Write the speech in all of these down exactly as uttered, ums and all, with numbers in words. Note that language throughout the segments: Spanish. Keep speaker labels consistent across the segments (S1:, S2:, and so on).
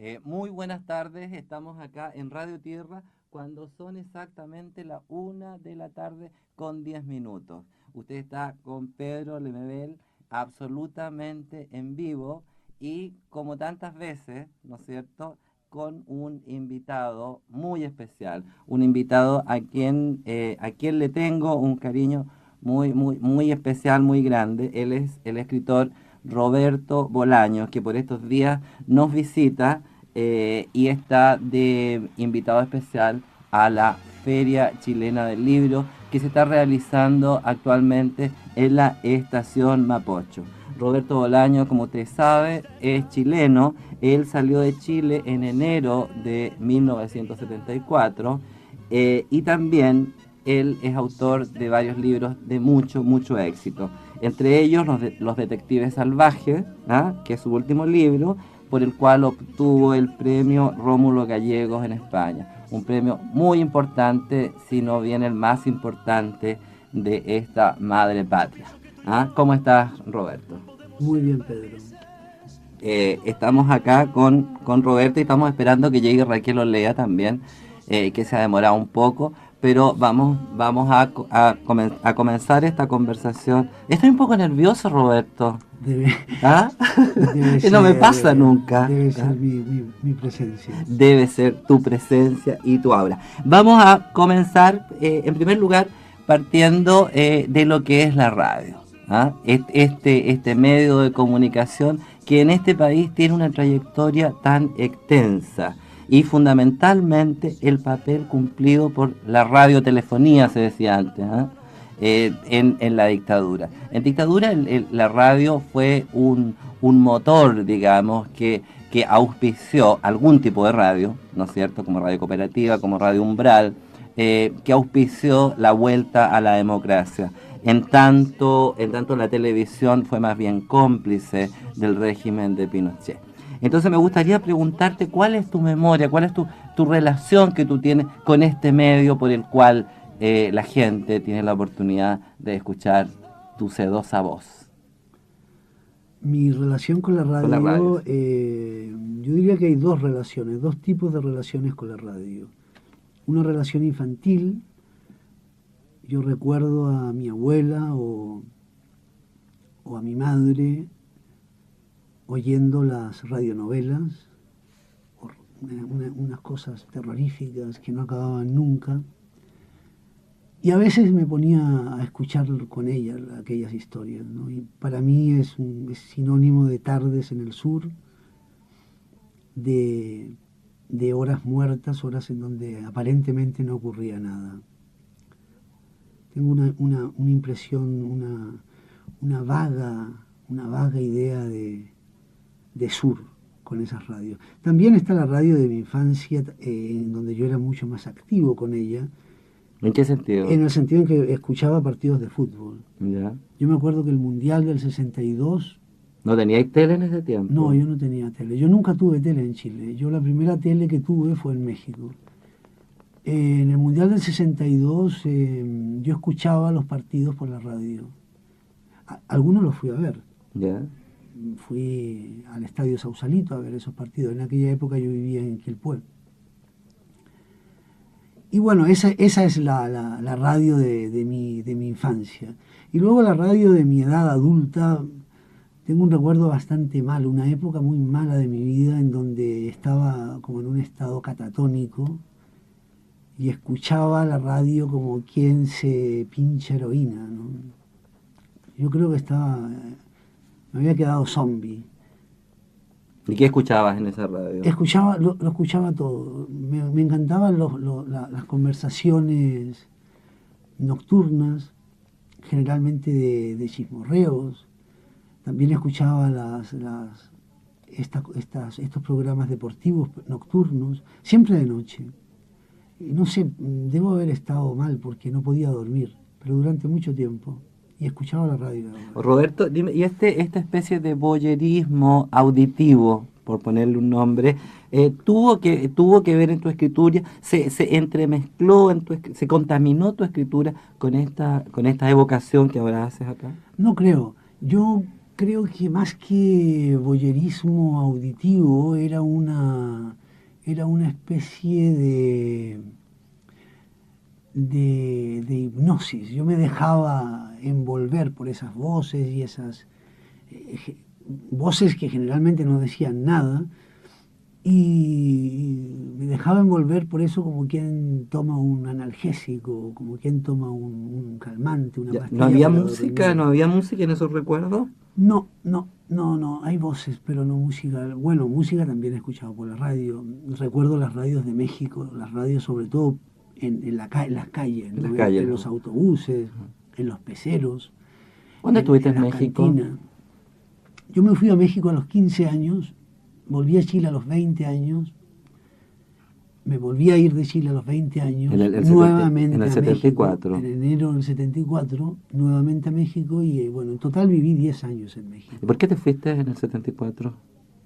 S1: Eh, muy buenas tardes, estamos acá en Radio Tierra cuando son exactamente las una de la tarde con diez minutos. Usted está con Pedro Lemebel absolutamente en vivo y como tantas veces, ¿no es cierto?, con un invitado muy especial, un invitado a quien, eh, a quien le tengo un cariño muy, muy, muy especial, muy grande. Él es el escritor Roberto Bolaños, que por estos días nos visita eh, y está de invitado especial a la Feria Chilena del Libro que se está realizando actualmente en la Estación Mapocho. Roberto Bolaños, como usted sabe, es chileno. Él salió de Chile en enero de mil novecientos setenta y cuatro eh, y también él es autor de varios libros de mucho, mucho éxito. Entre ellos Los, de, los Detectives Salvajes, ¿ah? que es su último libro, por el cual obtuvo el premio Rómulo Gallegos en España. Un premio muy importante, si no bien el más importante de esta madre patria. ¿Ah? ¿Cómo estás, Roberto?
S2: Muy bien, Pedro.
S1: Eh, estamos acá con, con Roberto y estamos esperando que llegue Raquel Olea también, eh, que se ha demorado un poco, pero vamos, vamos a, a, comen a comenzar esta conversación. Estoy un poco nervioso, Roberto.
S2: Debe,
S1: ¿Ah?
S2: debe
S1: No me
S2: ser,
S1: pasa nunca.
S2: debe
S1: ¿Ah?
S2: ser mi, mi, mi presencia.
S1: Debe ser tu presencia y tu aura. Vamos a comenzar, eh, en primer lugar, partiendo eh, de lo que es la radio. ¿Ah? Este, este medio de comunicación que en este país tiene una trayectoria tan extensa y fundamentalmente el papel cumplido por la radiotelefonía, se decía antes, ¿ah? eh, en, en la dictadura. En dictadura el, el, la radio fue un, un motor, digamos, que, que auspició algún tipo de radio, ¿no es cierto?, como radio cooperativa, como radio umbral, eh, que auspició la vuelta a la democracia. En tanto, en tanto la televisión fue más bien cómplice del régimen de Pinochet. Entonces me gustaría preguntarte cuál es tu memoria, cuál es tu, tu relación que tú tienes con este medio por el cual eh, la gente tiene la oportunidad de escuchar tu sedosa voz.
S2: Mi relación con la
S1: Con la radio.
S2: radio, eh, yo diría que hay dos relaciones, dos tipos de relaciones con la radio. Una relación infantil. Yo recuerdo a mi abuela o, o a mi madre oyendo las radionovelas, una, unas cosas terroríficas que no acababan nunca. Y a veces me ponía a escuchar con ella aquellas historias, ¿no? Y para mí es, un, es sinónimo de tardes en el sur, de, de horas muertas, horas en donde aparentemente no ocurría nada. Tengo una, una, una impresión, una, una, vaga, una vaga idea de, de sur con esas radios. También está la radio de mi infancia, eh, en donde yo era mucho más activo con ella.
S1: ¿En qué sentido?
S2: En el sentido en que escuchaba partidos de fútbol.
S1: ¿Ya?
S2: Yo me acuerdo que el Mundial del sesenta y dos...
S1: ¿No teníais tele en ese tiempo?
S2: No, yo no tenía tele. Yo nunca tuve tele en Chile. Yo la primera tele que tuve fue en México. Eh, en el Mundial del sesenta y dos eh, yo escuchaba los partidos por la radio. A, algunos los fui a ver.
S1: ¿Ya?
S2: Fui al Estadio Sausalito a ver esos partidos. En aquella época yo vivía en Quilpué. Y bueno, esa, esa es la, la, la radio de, de, mi, de mi infancia. Y luego la radio de mi edad adulta, tengo un recuerdo bastante malo, una época muy mala de mi vida en donde estaba como en un estado catatónico y escuchaba la radio como quien se pincha heroína, ¿no? Yo creo que estaba, me había quedado zombie.
S1: ¿Y qué escuchabas en esa radio?
S2: Escuchaba, lo, lo escuchaba todo. Me, me encantaban los, los, la, las conversaciones nocturnas, generalmente de, de chismorreos. También escuchaba las, las, esta, estas, estos programas deportivos nocturnos, siempre de noche. Y no sé, debo haber estado mal porque no podía dormir, pero durante mucho tiempo. Y escuchaba la radio.
S1: Roberto, dime, ¿y este, esta especie de voyerismo auditivo, por ponerle un nombre, eh, tuvo que tuvo que ver en tu escritura, se, se entremezcló, en tu, se contaminó tu escritura con esta con esta evocación que ahora haces acá?
S2: No creo. Yo creo que más que voyerismo auditivo era una, era una especie de, de, de hipnosis. Yo me dejaba envolver por esas voces y esas eh, voces que generalmente no decían nada, y me dejaba envolver por eso como quien toma un analgésico, como quien toma un, un calmante, una
S1: Ya, ¿no
S2: pastilla
S1: había
S2: para
S1: música?
S2: dormir.
S1: ¿No había música en esos recuerdos?
S2: No, no, no, no, hay voces, pero no música. Bueno, música también he escuchado por la radio. Recuerdo las radios de México, las radios sobre todo en, en la ca- en las calles,
S1: En las
S2: ¿no? En,
S1: calles.
S2: en los autobuses, en los peceros,
S1: ¿Cuándo
S2: en,
S1: estuviste
S2: en
S1: en
S2: las
S1: México?
S2: cantinas. Yo me fui a México a los quince años, volví a Chile a los veinte años, me volví a ir de Chile a los veinte
S1: En
S2: años,
S1: el, el setenta en
S2: nuevamente
S1: el
S2: a
S1: setenta y
S2: México,
S1: cuatro
S2: en enero del setenta y cuatro, nuevamente a México y eh, bueno, en total viví diez años en
S1: ¿Y
S2: México.
S1: por qué te fuiste en el setenta y cuatro?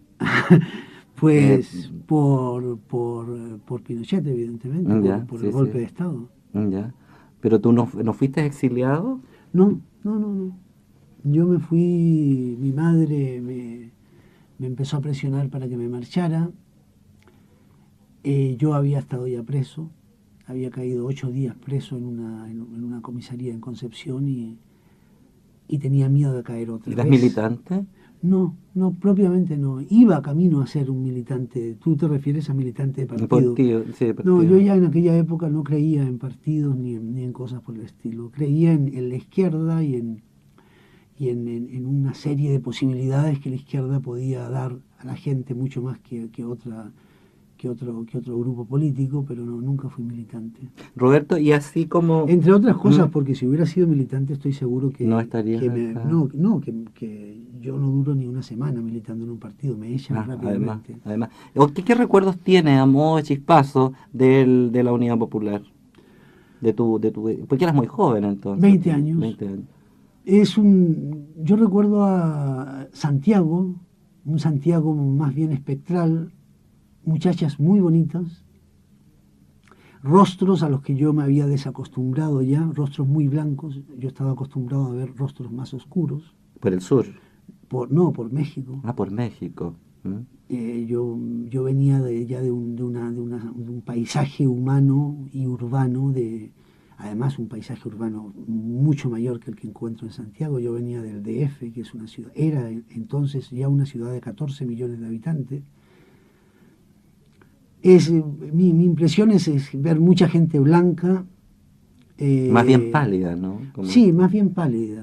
S1: Eh,
S2: Pues por, por, eh, por Pinochet, evidentemente,
S1: mm,
S2: por,
S1: ya,
S2: por el
S1: sí, sí.
S2: golpe de Estado.
S1: mm, Ya. ¿Pero tú no, fu- no fuiste exiliado?
S2: No, no, no, no. Yo me fui, mi madre me, me empezó a presionar para que me marchara. Eh, yo había estado ya preso, había caído ocho días preso en una, en, en una comisaría en Concepción y, y tenía miedo de caer otra
S1: ¿Eras
S2: vez.
S1: militante?
S2: No, no, propiamente no. Iba camino a ser un militante. ¿Tú te refieres a militante de partido?
S1: Partido, sí, de
S2: No, yo
S1: partido.
S2: ya en aquella época no creía en partidos ni en, ni en cosas por el estilo. Creía en, en la izquierda y, en, y en, en- en una serie de posibilidades que la izquierda podía dar a la gente mucho más que, que otra, que otro, que otro grupo político, pero no, nunca fui militante.
S1: Roberto, y así como...
S2: Entre otras
S1: ¿Mm?
S2: cosas, porque si hubiera sido militante estoy seguro
S1: No
S2: que,
S1: estarías
S2: que me,
S1: acá.
S2: no, no, que, que yo no duro ni una semana militando en un partido, me echan
S1: Ah, además,
S2: rápidamente.
S1: además. ¿O ¿Qué, qué recuerdos tienes a modo de chispazo del, de la Unidad Popular? De tu, de tu, porque eras muy joven entonces,
S2: veinte
S1: pues,
S2: años.
S1: veinte años.
S2: Es un, yo recuerdo a Santiago, un Santiago más bien espectral, muchachas muy bonitas, rostros a los que yo me había desacostumbrado ya, rostros muy blancos, yo estaba acostumbrado a ver rostros más oscuros,
S1: Por el sur.
S2: por, no, por México.
S1: Ah, por México. ¿Mm?
S2: Eh, yo, yo venía de, ya de un, de, una, de, una, de un paisaje humano y urbano, de, además un paisaje urbano mucho mayor que el que encuentro en Santiago. Yo venía del D F, que es una ciudad, era entonces ya una ciudad de catorce millones de habitantes. Es, eh, mi, mi impresión es, es ver mucha gente blanca.
S1: Más bien
S2: eh,
S1: pálida, ¿no? Como
S2: sí,
S1: esto.
S2: más bien pálida.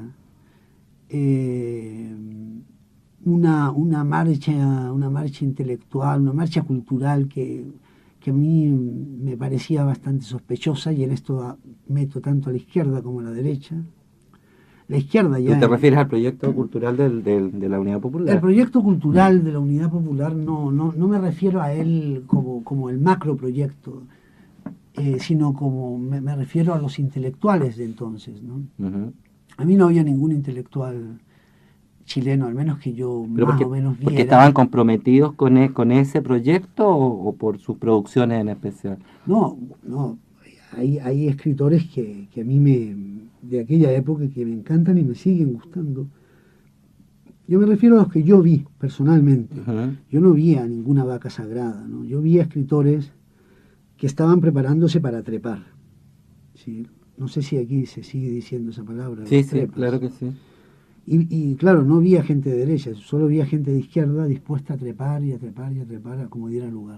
S2: Eh, una, una marcha, una marcha intelectual, una marcha cultural que, que a mí me parecía bastante sospechosa, y en esto a- meto tanto a la izquierda como a la derecha. La izquierda
S1: Tú
S2: ya,
S1: te
S2: eh,
S1: refieres al proyecto cultural del, del- de la Unidad
S2: el
S1: Popular.
S2: proyecto cultural de la Unidad Popular no, no, no me refiero a él como, como el macroproyecto, eh, sino como me, me refiero a los intelectuales de entonces, ¿no?
S1: Ujú.
S2: A mí no había ningún intelectual chileno, al menos que yo
S1: ¿Pero
S2: más o
S1: porque,
S2: menos
S1: porque
S2: viera.
S1: estaban comprometidos con, e- con ese proyecto o, o por sus producciones en especial?
S2: No, no, hay, hay escritores que, que a mí me, de aquella época, que me encantan y me siguen gustando. Yo me refiero a los que yo vi personalmente.
S1: Ujú.
S2: Yo no vi a ninguna vaca sagrada, ¿no? Yo vi a escritores que estaban preparándose para trepar. ¿Sí? No sé si aquí se sigue diciendo esa palabra,
S1: Sí,
S2: los
S1: sí, claro
S2: trepas.
S1: que sí.
S2: Y, y claro, no vi a gente de derecha, solo vi a gente de izquierda dispuesta a trepar y a trepar y a trepar a como diera lugar.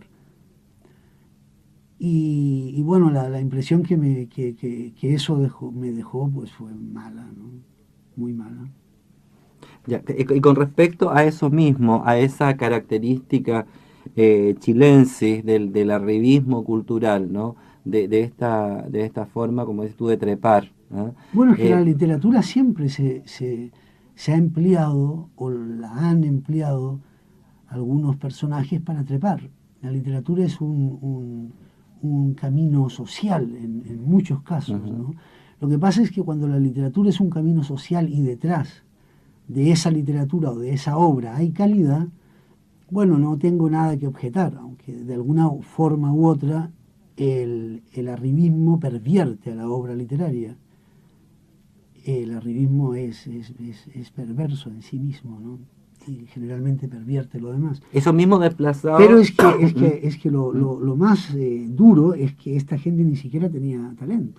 S2: Y, y bueno, la, la impresión que, me, que, que, que eso dejó, me dejó pues fue mala, ¿no? Muy mala.
S1: Ya, y y con respecto a eso mismo, a esa característica eh, chilensis del, del arribismo cultural, ¿no? De, de esta, de esta forma, como dices tú, de trepar. ¿Ah?
S2: Bueno, es que la
S1: Eh,
S2: literatura siempre se, se, se ha empleado, o la han empleado algunos personajes para trepar. La literatura es un, un, un camino social en, en muchos casos,
S1: ujú.
S2: ¿no? Lo que pasa es que cuando la literatura es un camino social y detrás de esa literatura o de esa obra hay calidad, bueno, no tengo nada que objetar, aunque de alguna forma u otra el, el arribismo pervierte a la obra literaria. el arribismo es, es, es, es perverso en sí mismo, ¿no? Y generalmente pervierte lo demás.
S1: Eso mismo desplazado.
S2: Pero es que, es que, es que lo, lo, lo más eh, duro es que esta gente ni siquiera tenía talento.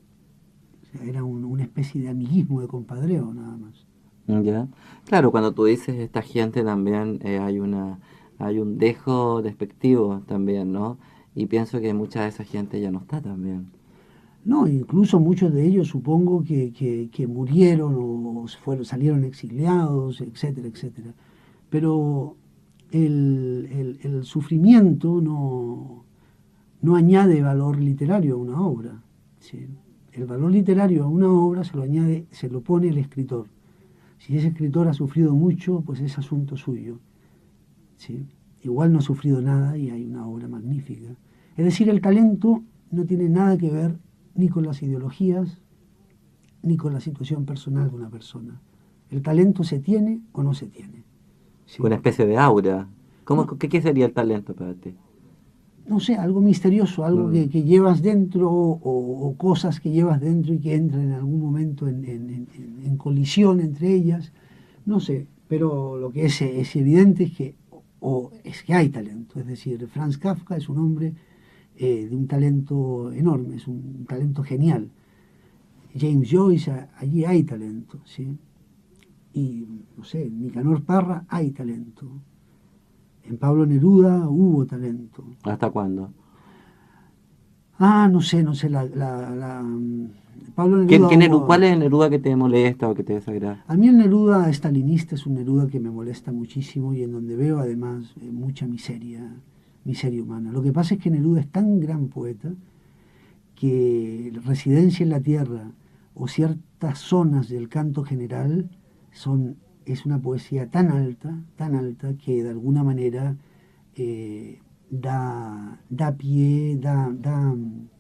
S2: O sea, era un, una especie de amiguismo, de compadreo, nada más.
S1: Ya. Claro, cuando tú dices esta gente también eh, hay una hay un dejo despectivo también, ¿no? Y pienso que mucha de esa gente ya no está también.
S2: No, incluso muchos de ellos supongo que, que, que murieron o fueron, salieron exiliados, etcétera, etcétera. Pero el, el, el sufrimiento no, no añade valor literario a una obra. ¿Sí? El valor literario a una obra se lo añade, se lo pone el escritor. Si ese escritor ha sufrido mucho, pues es asunto suyo. ¿Sí? Igual no ha sufrido nada y hay una obra magnífica. Es decir, el talento no tiene nada que ver ni con las ideologías, ni con la situación personal de una persona. El talento se tiene o no se tiene. ¿Sí?
S1: Una especie de aura. ¿Cómo,
S2: No.
S1: ¿qué, ¿Qué sería el talento para ti?
S2: No sé, algo misterioso, algo
S1: Mm.
S2: que, que llevas dentro o, o cosas que llevas dentro y que entran en algún momento en, en, en, en colisión entre ellas. No sé, pero lo que es, es evidente es que, o, es que hay talento. Es decir, Franz Kafka es un hombre eh, de un talento enorme, es un talento genial. James Joyce, allí hay talento, ¿sí? Y, no sé, en Nicanor Parra hay talento. En Pablo Neruda hubo talento.
S1: ¿Hasta cuándo?
S2: Ah, no sé, no sé, la, la, la Pablo
S1: ¿Qué,
S2: Neruda
S1: qué Neru-
S2: hubo...
S1: ¿Cuál es el Neruda que te molesta o que te desagrada?
S2: A mí el Neruda estalinista es un Neruda que me molesta muchísimo y en donde veo además eh, mucha miseria, miseria humana. Lo que pasa es que Neruda es tan gran poeta que Residencia en la Tierra o ciertas zonas del canto general son, es una poesía tan alta, tan alta, que de alguna manera eh, da, da pie, da, da,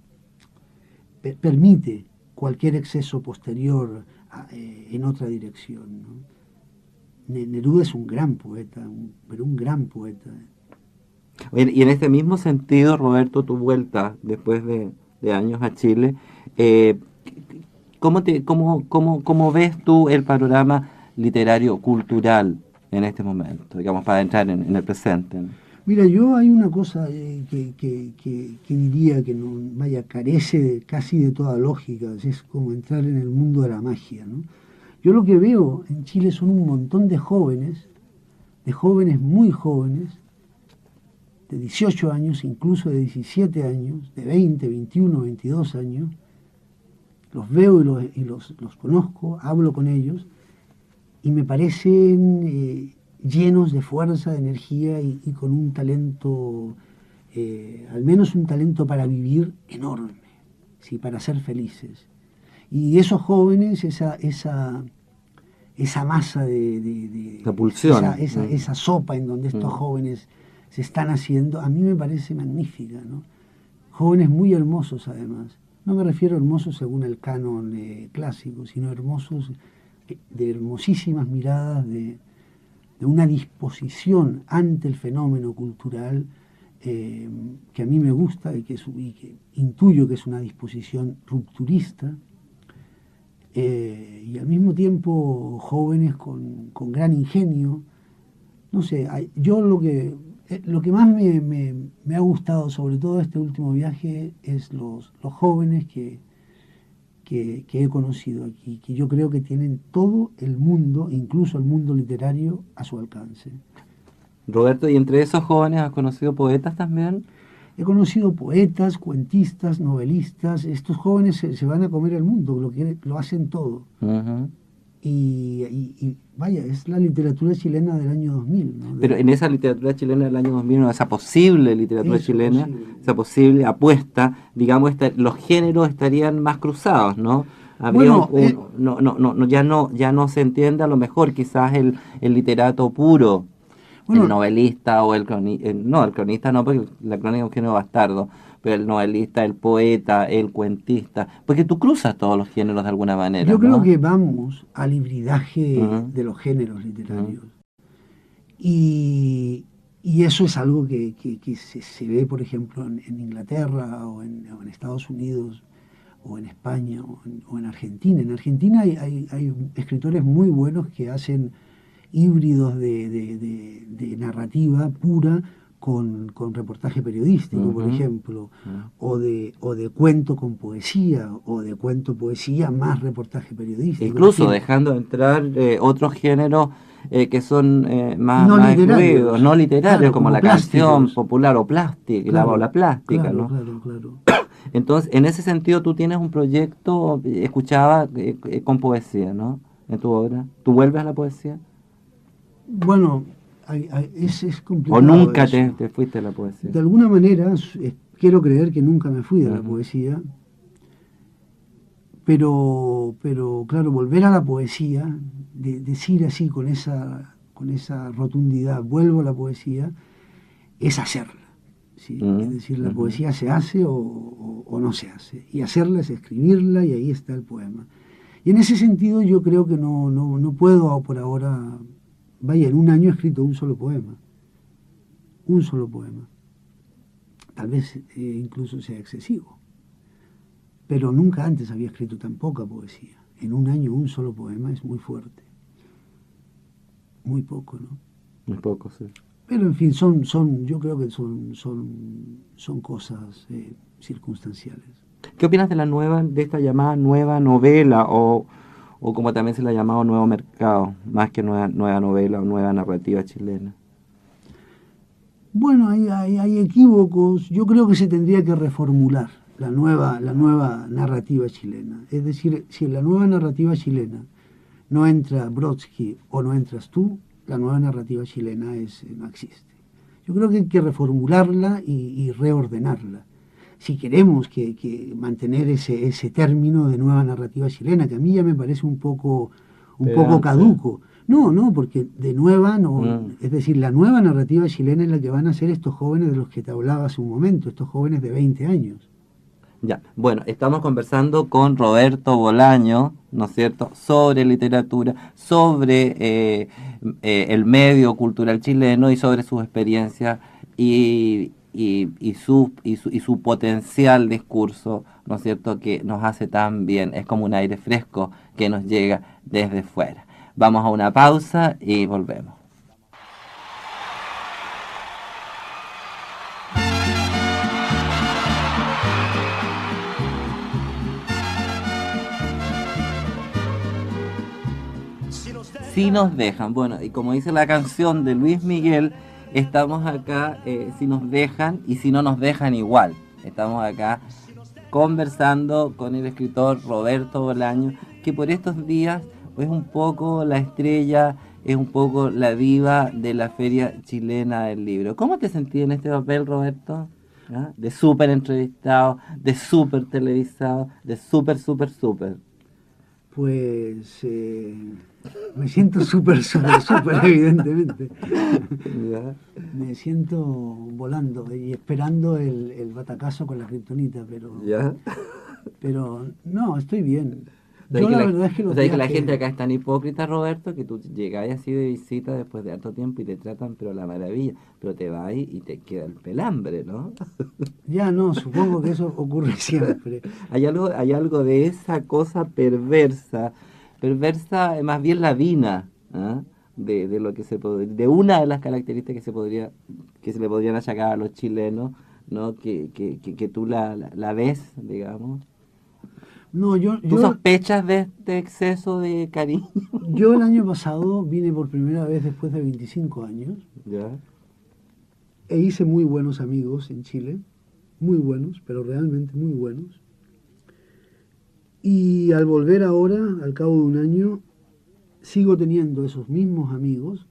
S2: per- permite cualquier exceso posterior a, eh, en otra dirección, ¿no? Neruda es un gran poeta, un, pero un gran poeta.
S1: Oye, y en este mismo sentido, Roberto, tu vuelta después de, de años a Chile, eh, ¿cómo, te, cómo, cómo, ¿cómo ves tú el panorama literario, cultural en este momento, digamos, para entrar en, en el presente?
S2: Mira, yo hay una cosa eh, que, que, que, que diría que no, vaya, carece de, casi de toda lógica, es como entrar en el mundo de la magia, ¿no? Yo lo que veo en Chile son un montón de jóvenes, de jóvenes muy jóvenes, de dieciocho años, incluso de diecisiete años, de veinte, veintiuno, veintidós años. Los veo y los, y los, los conozco, hablo con ellos y me parecen eh, llenos de fuerza, de energía y, y con un talento, eh, al menos un talento para vivir enorme, ¿sí? Para ser felices. Y esos jóvenes, esa, esa, esa masa de, de, de
S1: La pulsión.
S2: esa, esa,
S1: Mm.
S2: esa sopa en donde estos
S1: Mm.
S2: jóvenes se están haciendo, a mí me parece magnífica, ¿no? Jóvenes muy hermosos además. No me refiero a hermosos según el canon eh, clásico, sino hermosos eh, de hermosísimas miradas, de, de una disposición ante el fenómeno cultural eh, que a mí me gusta y que, es, y que intuyo que es una disposición rupturista, eh, y al mismo tiempo jóvenes con, con gran ingenio. No sé, hay- yo lo que, eh, lo que más me, me- me ha gustado, sobre todo este último viaje, es los, los jóvenes que, que, que he conocido aquí, que yo creo que tienen todo el mundo, incluso el mundo literario, a su alcance.
S1: Roberto, ¿y entre esos jóvenes has conocido poetas también?
S2: He conocido poetas, cuentistas, novelistas. Estos jóvenes se, se van a comer el mundo, lo, que, lo hacen todo.
S1: Ujú.
S2: Y, y- y, vaya, es la literatura chilena del año dos mil, ¿no?
S1: Pero
S2: De-
S1: en esa literatura chilena del año dos mil, ¿no? Esa posible literatura
S2: eso,
S1: chilena,
S2: posible.
S1: esa posible apuesta, digamos, esta- los géneros estarían más cruzados, ¿no? Habría un,
S2: Bueno,
S1: un-
S2: eh,
S1: no, no, no, no, ya no, ya no se entiende a lo mejor quizás el, el literato puro, el
S2: bueno,
S1: novelista o el cronista, no, el cronista no, porque la crónica es un género bastardo, pero el novelista, el poeta, el cuentista, porque tú cruzas todos los géneros de alguna manera,
S2: yo creo
S1: ¿no?
S2: que vamos al hibridaje
S1: Ujú,
S2: de los géneros
S1: ujú.
S2: literarios. Y, y eso es algo que, que- que se, se ve, por ejemplo, en, en Inglaterra o en, o en Estados Unidos o en España, o en, o en Argentina. En Argentina hay, hay, hay escritores muy buenos que hacen híbridos de, de, de, de narrativa pura con, con reportaje periodístico, uh-huh. por ejemplo, uh-huh. o, de, o de cuento con poesía, o de cuento poesía más reportaje periodístico.
S1: Incluso dejando entrar eh, otros géneros eh, que son eh, más,
S2: no
S1: más
S2: literarios,
S1: excluidos, no literarios,
S2: claro,
S1: como, como la
S2: plásticos.
S1: canción popular o plástica,
S2: claro,
S1: la, o la plástica,
S2: claro,
S1: ¿no?
S2: Claro, claro.
S1: Entonces, en ese sentido, tú tienes un proyecto, escuchaba, eh, eh, con poesía, ¿no? En tu obra. ¿Tú vuelves a la poesía?
S2: Bueno, hay, hay, es, es complicado.
S1: ¿O nunca
S2: eso.
S1: te, te fuiste a la poesía?
S2: De alguna manera, eh, quiero creer que nunca me fui de uh-huh. la poesía, pero, pero claro, volver a la poesía, de, decir así con esa, con esa rotundidad, vuelvo a la poesía, es hacerla. ¿sí? Uh-huh. Es decir, la uh-huh. poesía se hace o, o, o no se hace. Y hacerla es escribirla y ahí está el poema. Y en ese sentido yo creo que no, no, no puedo por ahora, vaya, en un año he escrito un solo poema. Un solo poema. Tal vez eh, incluso sea excesivo. Pero nunca antes había escrito tan poca poesía. En un año un solo poema es muy fuerte. Muy poco, ¿no?
S1: Muy poco, sí.
S2: Pero en fin, son, son, yo creo que son, son, son cosas eh, circunstanciales.
S1: ¿Qué opinas de la nueva, de esta llamada nueva novela o, o como también se la ha llamado nuevo mercado, más que nueva, nueva novela o nueva narrativa chilena?
S2: Bueno, hay, hay, hay equívocos. Yo creo que se tendría que reformular la nueva, la nueva narrativa chilena. Es decir, si en la nueva narrativa chilena no entra Brodsky o no entras tú, la nueva narrativa chilena es, no existe. Yo creo que hay que reformularla y, y reordenarla. Si queremos que, que mantener ese, ese término de nueva narrativa chilena, que a mí ya me parece un poco, un poco caduco. No, no, porque de nueva no, mm. es decir, la nueva narrativa chilena es la que van a ser estos jóvenes de los que te hablaba hace un momento, estos jóvenes de veinte años.
S1: Ya, bueno, estamos conversando con Roberto Bolaño, ¿no es cierto?, sobre literatura, sobre eh, eh, el medio cultural chileno y sobre sus experiencias y, y, y, su, y, su, y su potencial discurso, ¿no es cierto?, que nos hace tan bien, es como un aire fresco que nos llega desde fuera. Vamos a una pausa y volvemos. Si nos dejan, bueno, y como dice la canción de Luis Miguel, estamos acá eh, si nos dejan y si no nos dejan igual. Estamos acá conversando con el escritor Roberto Bolaño, que por estos días es un poco la estrella, es un poco la diva de la Feria Chilena del Libro. ¿Cómo te sentís en este papel, Roberto? ¿Ah? De súper entrevistado, de súper televisado, de súper, súper, súper.
S2: Pues eh, me siento súper, súper, súper, evidentemente.
S1: ¿Ya?
S2: Me siento volando y esperando el, el batacazo con la kriptonita, pero,
S1: ¿Ya?
S2: pero no, estoy bien.
S1: Yo la, la verdad es que los o sea, días que la que... gente acá es tan hipócrita, Roberto, que tú llegas así de visita después de harto tiempo y te tratan pero la maravilla, pero te vas y te queda el pelambre, ¿no?
S2: Ya no, supongo que eso ocurre siempre.
S1: Hay algo, hay algo de esa cosa perversa, perversa más bien ladina, ¿eh? de, de lo que se podría, de una de las características que se podría, que se le podrían achacar a los chilenos, ¿no? Que, que, que, que tú la, la, la ves, digamos.
S2: No, yo,
S1: ¿Tú
S2: yo,
S1: sospechas de este exceso de cariño?
S2: Yo el año pasado vine por primera vez después de veinticinco años.
S1: ¿Ya?
S2: E hice muy buenos amigos en Chile, muy buenos, pero realmente muy buenos. Y al volver ahora, al cabo de un año, sigo teniendo esos mismos amigos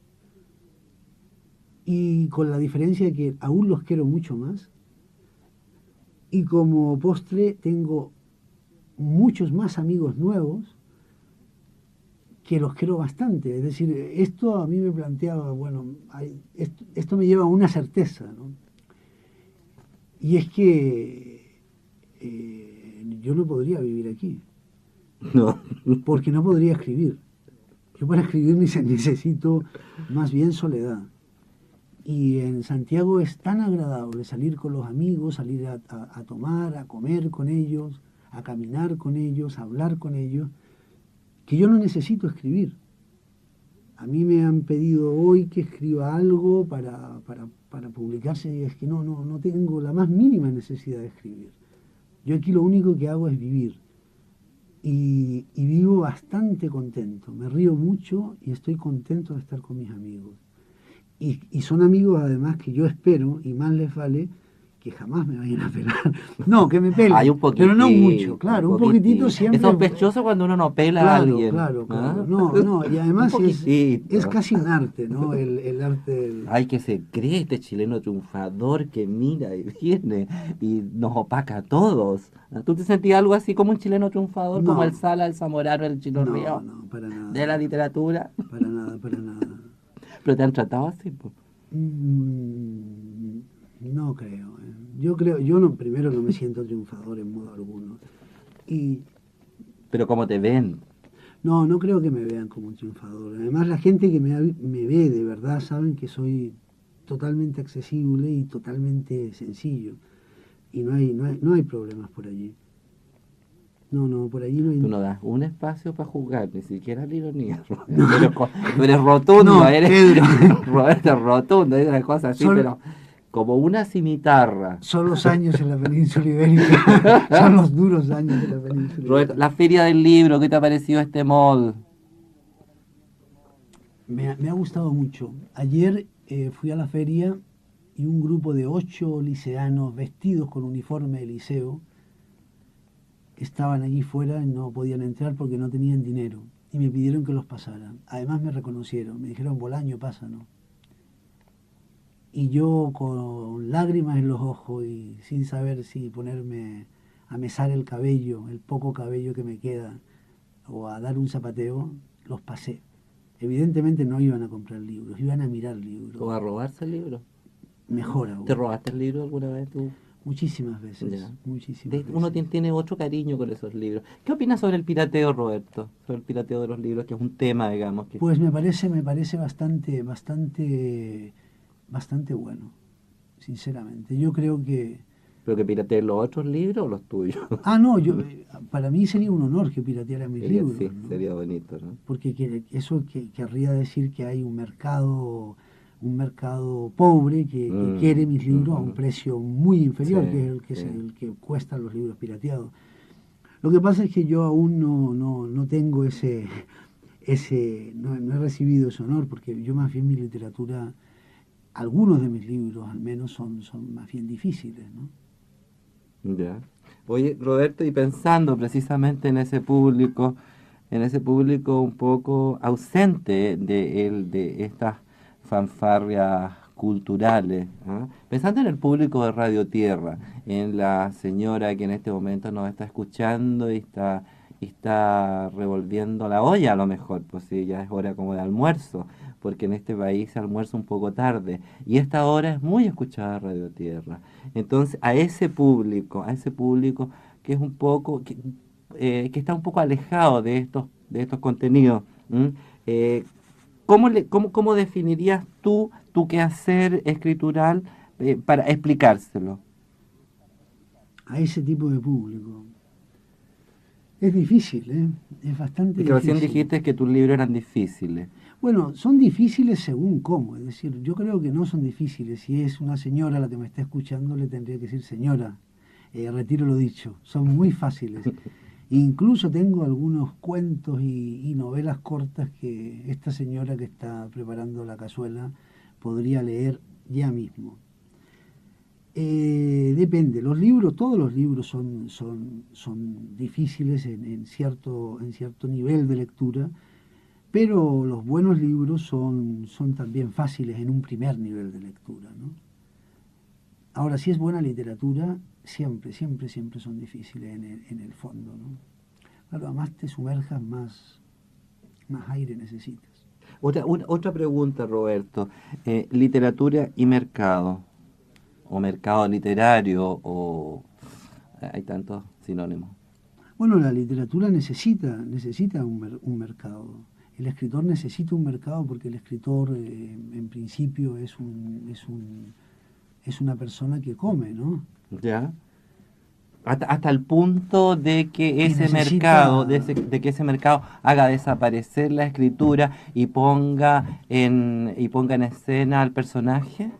S2: y con la diferencia de que aún los quiero mucho más. Y como postre tengo muchos más amigos nuevos que los quiero bastante. Es decir, esto a mí me planteaba, bueno, hay, esto, esto me lleva a una certeza, ¿no? Y es que eh, yo no podría vivir aquí.
S1: No.
S2: Porque no podría escribir. Yo para escribir necesito más bien soledad. Y en Santiago es tan agradable salir con los amigos, salir a, a, a tomar, a comer con ellos, a caminar con ellos, a hablar con ellos, que yo no necesito escribir. A mí me han pedido hoy que escriba algo para, para, para publicarse y es que no, no, no tengo la más mínima necesidad de escribir. Yo aquí lo único que hago es vivir y, y vivo bastante contento. Me río mucho y estoy contento de estar con mis amigos. Y, y son amigos además que yo espero, y más les vale, que jamás me vayan a pelar. No, que me pelen,
S1: Hay un poquitito,
S2: pero no mucho, claro,
S1: un
S2: un poquitito
S1: poquitito.
S2: siempre.
S1: Es sospechoso cuando uno no pela a
S2: Claro,
S1: alguien.
S2: claro,
S1: ¿ah?
S2: claro. No, no, y además
S1: Un
S2: es,
S1: poquitito.
S2: es casi un arte, ¿no? El, el arte del...
S1: Ay, que se cree este chileno triunfador que mira y viene y nos opaca a todos. ¿Tú te sentías algo así como un chileno triunfador, como
S2: No,
S1: el Sala, el Zamorano, el Chino
S2: no,
S1: Río
S2: no, para nada.
S1: de la literatura?
S2: Para nada, para nada.
S1: Pero te han tratado así, pues.
S2: Mm, no creo. ¿eh? Yo creo, yo no, primero no me siento triunfador en modo alguno. Y
S1: Pero como te ven.
S2: no, no creo que me vean como un triunfador. Además, la gente que me, ha- me ve de verdad saben que soy totalmente accesible y totalmente sencillo. Y no hay, no hay, no hay problemas por allí. No, no, por allí no hay...
S1: Tú no das un espacio para jugar, ni siquiera la ironía. Tú eres, co- tú eres rotundo,
S2: No,
S1: eres
S2: Pedro.
S1: Roberto rotundo, es una cosa así,
S2: Son-
S1: pero como una cimitarra.
S2: Son los años en la península ibérica. Son los duros años de la península
S1: Roberto,
S2: ibérica.
S1: la feria del libro, ¿qué te ha parecido este mall?
S2: Me, ha- me ha gustado mucho. Ayer eh, fui a la feria y un grupo de ocho liceanos vestidos con uniforme de liceo estaban allí fuera y no podían entrar porque no tenían dinero. Y me pidieron que los pasara. Además me reconocieron. Me dijeron, Bolaño, pásanos. Y yo con lágrimas en los ojos y sin saber si ponerme a mesar el cabello, el poco cabello que me queda, o a dar un zapateo, los pasé. Evidentemente no iban a comprar libros, iban a mirar libros.
S1: ¿O a robarse el libro?
S2: Mejor aún.
S1: ¿Te robaste el libro alguna vez tú?
S2: Muchísimas veces,
S1: Ya.
S2: muchísimas
S1: De-
S2: veces.
S1: uno tiene, tiene otro cariño con esos libros. ¿Qué opinas sobre el pirateo, Roberto? Sobre el pirateo de los libros, que es un tema, digamos. Que...
S2: Pues me parece, me parece bastante, bastante, bastante bueno, sinceramente. Yo creo que...
S1: ¿Pero que pirateen los otros libros o los tuyos?
S2: Ah, no, yo, eh, para mí sería un honor que piratearan mis
S1: Sería,
S2: libros,
S1: sí,
S2: ¿no?
S1: sería bonito, ¿no?
S2: Porque que- eso que, querría decir que hay un mercado, un mercado pobre que, que
S1: Mm,
S2: quiere mis libros a un
S1: mm.
S2: precio muy inferior,
S1: Sí,
S2: que es el que,
S1: sí.
S2: se- el que cuestan los libros pirateados. Lo que pasa es que yo aún no, no, no tengo ese, ese no, no he recibido ese honor, porque yo más bien mi literatura, algunos de mis libros al menos son, son más bien difíciles, ¿no?
S1: Ya. Oye, Roberto, y pensando precisamente en ese público, en ese público un poco ausente de, el, de estas fanfarrias culturales, ¿ah? Pensando en el público de Radio Tierra, en la señora que en este momento nos está escuchando y está, y está revolviendo la olla a lo mejor, pues sí, ya es hora como de almuerzo, porque en este país se almuerza un poco tarde, y esta hora es muy escuchada Radio Tierra. Entonces, a ese público, a ese público que es un poco, que, eh, que está un poco alejado de estos, de estos contenidos, ¿m? Eh, ¿cómo, le, cómo, ¿Cómo definirías tú tu quehacer escritural eh, para explicárselo?
S2: A ese tipo de público. Es difícil, ¿eh? Es bastante
S1: Porque recién
S2: difícil.
S1: dijiste que tus libros eran difíciles.
S2: Bueno, son difíciles según cómo, es decir, yo creo que no son difíciles. Si es una señora la que me está escuchando, le tendría que decir señora. Eh, retiro lo dicho, son muy fáciles. Incluso tengo algunos cuentos y, y novelas cortas que esta señora que está preparando la cazuela podría leer ya mismo. Eh, depende, los libros, todos los libros son, son, son difíciles en, en cierto, en cierto nivel de lectura, pero los buenos libros son, son también fáciles en un primer nivel de lectura, ¿no? Ahora, si es buena literatura, siempre, siempre, siempre son difíciles en el, en el fondo, ¿no? Claro, además te sumerjas, más, más aire necesitas.
S1: Otra, una- otra pregunta, Roberto. Eh, literatura y mercado, o mercado literario, o hay tantos sinónimos.
S2: Bueno, la literatura necesita, necesita un, mer- un mercado. El escritor necesita un mercado porque el escritor, eh, en principio, es, un, es, un, es una persona que come, ¿no?
S1: ¿Ya? Hasta, hasta el punto de que ese
S2: necesita-
S1: mercado, de, ese- de que ese mercado haga desaparecer la escritura y ponga en, y ponga en escena al personaje.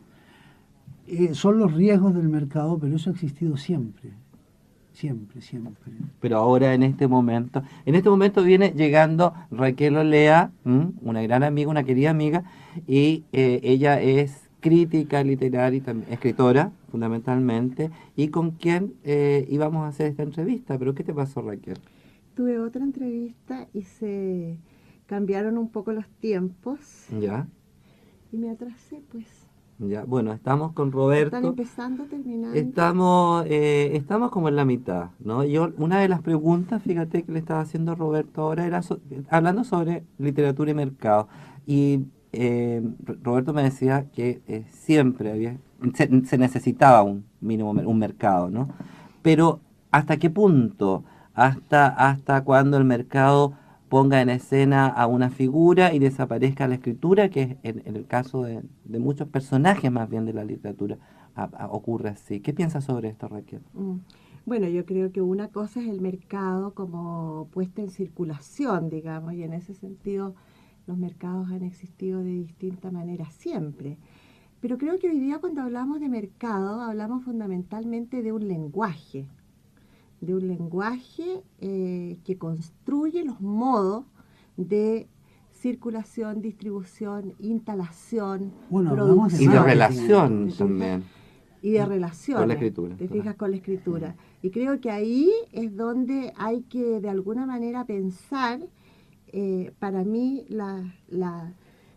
S2: Eh, son los riesgos del mercado, pero eso ha existido siempre, siempre, siempre.
S1: Pero ahora en este momento, en este momento viene llegando Raquel Olea, ¿m? Una gran amiga, una querida amiga, y eh, ella es crítica literaria y también escritora, fundamentalmente, y con quien eh, íbamos a hacer esta entrevista. ¿Pero qué te pasó, Raquel?
S3: Tuve otra entrevista y se cambiaron un poco los tiempos
S1: Ya,
S3: y me atrasé, pues.
S1: ya. Bueno, estamos con
S3: Están
S1: Roberto.
S3: empezando, terminando.
S1: Estamos, eh, estamos como en la mitad, ¿no? Yo, una de las preguntas, fíjate, que le estaba haciendo Roberto ahora era so- hablando sobre literatura y mercado. Y eh, R- Roberto me decía que eh, siempre había, se, se necesitaba un mínimo, mer- un mercado, ¿no? Pero ¿hasta qué punto? Hasta, hasta cuando el mercado ponga en escena a una figura y desaparezca la escritura, que es en, en el caso de, de muchos personajes más bien de la literatura a- a- ocurre así. ¿Qué piensas sobre esto, Raquel?
S3: Mm. Bueno, yo creo que una cosa es el mercado como puesta en circulación, digamos, y en ese sentido los mercados han existido de distinta manera siempre. Pero creo que hoy día cuando hablamos de mercado hablamos fundamentalmente de un lenguaje, de un lenguaje eh, que construye los modos de circulación, distribución, instalación,
S2: Bueno, hablamos de
S1: Y de
S3: producción.
S1: relación
S3: ¿Te fijas?
S1: también.
S3: Y de relaciones.
S1: Con la escritura,
S3: Te
S1: claro.
S3: fijas con la escritura. Y creo que ahí es donde hay que de alguna manera pensar, eh, para mí, la, la